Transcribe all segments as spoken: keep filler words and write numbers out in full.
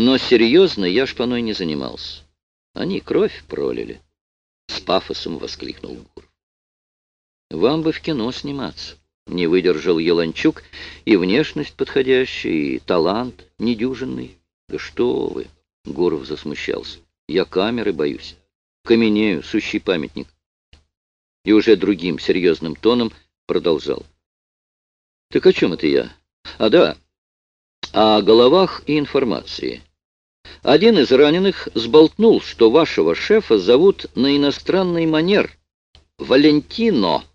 Но серьезно я шпаной не занимался. Они кровь пролили. С пафосом воскликнул Гуров. Вам бы в кино сниматься. Не выдержал Еланчук, и внешность подходящая, и талант недюжинный. Да что вы, Гуров засмущался. Я камеры боюсь. Каменею, сущий памятник. И уже другим серьезным тоном продолжал. Так о чем это я? А да, о головах и информации. Один из раненых сболтнул, что вашего шефа зовут на иностранный манер Валентино.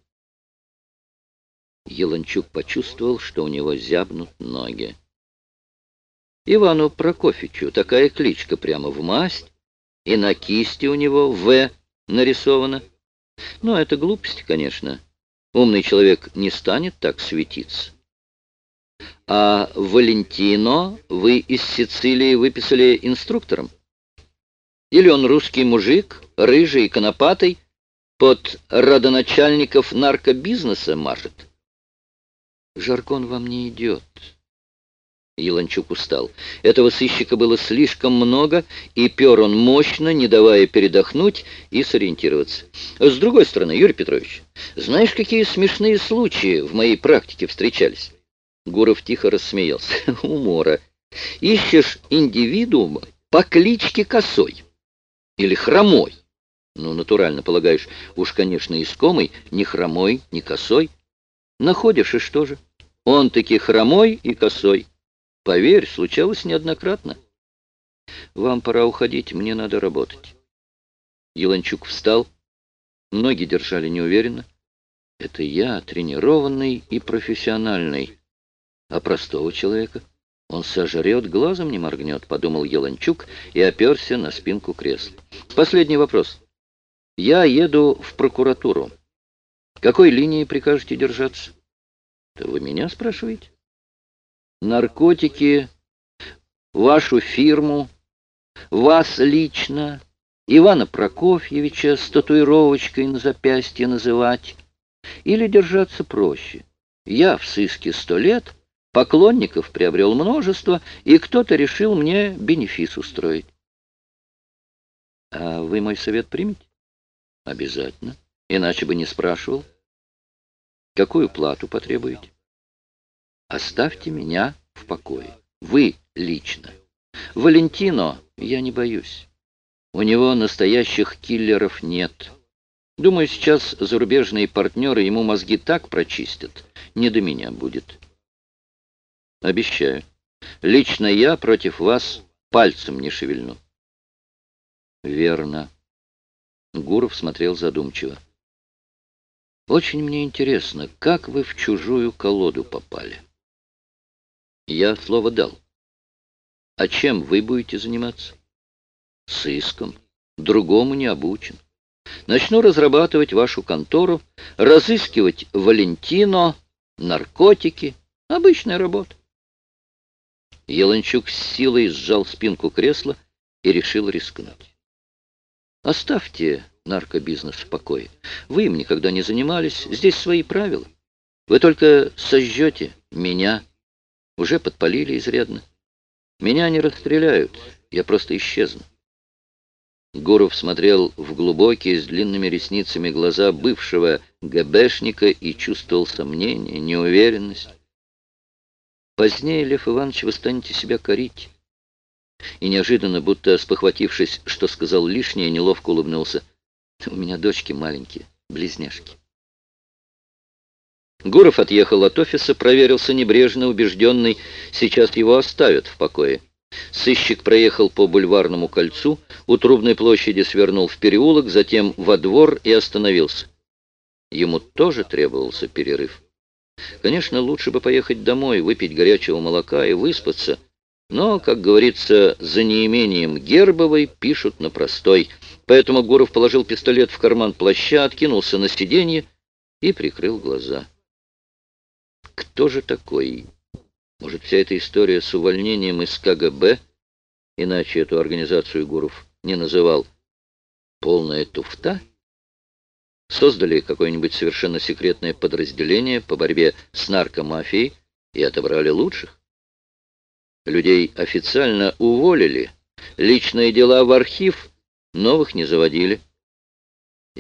Еланчук почувствовал, что у него зябнут ноги. Ивану Прокофьевичу такая кличка прямо в масть, и на кисти у него «В» нарисовано. Но это глупость, конечно. Умный человек не станет так светиться. А Валентино вы из Сицилии выписали инструктором? Или он русский мужик, рыжий и конопатый, под родоначальников наркобизнеса мажет? Жаргон вам не идет. Еланчук устал. Этого сыщика было слишком много, и пер он мощно, не давая передохнуть и сориентироваться. С другой стороны, Юрий Петрович, знаешь, какие смешные случаи в моей практике встречались? Гуров тихо рассмеялся. Умора. Ищешь индивидуума по кличке Косой. Или Хромой. Ну, натурально полагаешь, уж, конечно, искомый, ни Хромой, ни Косой. Находишь, и что же? Он-таки Хромой и Косой. Поверь, случалось неоднократно. Вам пора уходить, мне надо работать. Еланчук встал, ноги держали неуверенно. Это я, тренированный и профессиональный. А простого человека он сожрет, глазом не моргнет, подумал Еланчук и оперся на спинку кресла. Последний вопрос. Я еду в прокуратуру. Какой линии прикажете держаться? Да вы меня спрашиваете? Наркотики, вашу фирму, вас лично, Ивана Прокофьевича с татуировочкой на запястье называть, или держаться проще. Я в сыске сто лет, поклонников приобрел множество, и кто-то решил мне бенефис устроить. А вы мой совет примете? Обязательно, иначе бы не спрашивал. Какую плату потребуете? Оставьте меня в покое. Вы лично. Валентино я не боюсь. У него настоящих киллеров нет. Думаю, сейчас зарубежные партнеры ему мозги так прочистят. Не до меня будет. Обещаю. Лично я против вас пальцем не шевельну. Верно. Гуров смотрел задумчиво. Очень мне интересно, как вы в чужую колоду попали? Я слово дал. А чем вы будете заниматься? Сыском. Другому не обучен. Начну разрабатывать вашу контору, разыскивать Валентино, наркотики. Обычная работа. Еланчук с силой сжал спинку кресла и решил рискнуть. Оставьте наркобизнес в покое. Вы им никогда не занимались. Здесь свои правила. Вы только сожжете меня. Уже подпалили изрядно. Меня не расстреляют, я просто исчезну. Гуров смотрел в глубокие, с длинными ресницами глаза бывшего ГБшника и чувствовал сомнение, неуверенность. Позднее, Лев Иванович, вы станете себя корить. И неожиданно, будто спохватившись, что сказал лишнее, неловко улыбнулся. У меня дочки маленькие, близняшки. Гуров отъехал от офиса, проверился небрежно, убежденный, сейчас его оставят в покое. Сыщик проехал по Бульварному кольцу, у Трубной площади свернул в переулок, затем во двор и остановился. Ему тоже требовался перерыв. Конечно, лучше бы поехать домой, выпить горячего молока и выспаться, но, как говорится, за неимением Гербовой пишут на простой. Поэтому Гуров положил пистолет в карман плаща, откинулся на сиденье и прикрыл глаза. Кто же такой? Может, вся эта история с увольнением из КГБ, иначе эту организацию Гуров не называл, полная туфта? Создали какое-нибудь совершенно секретное подразделение по борьбе с наркомафией и отобрали лучших? Людей официально уволили, личные дела в архив, новых не заводили.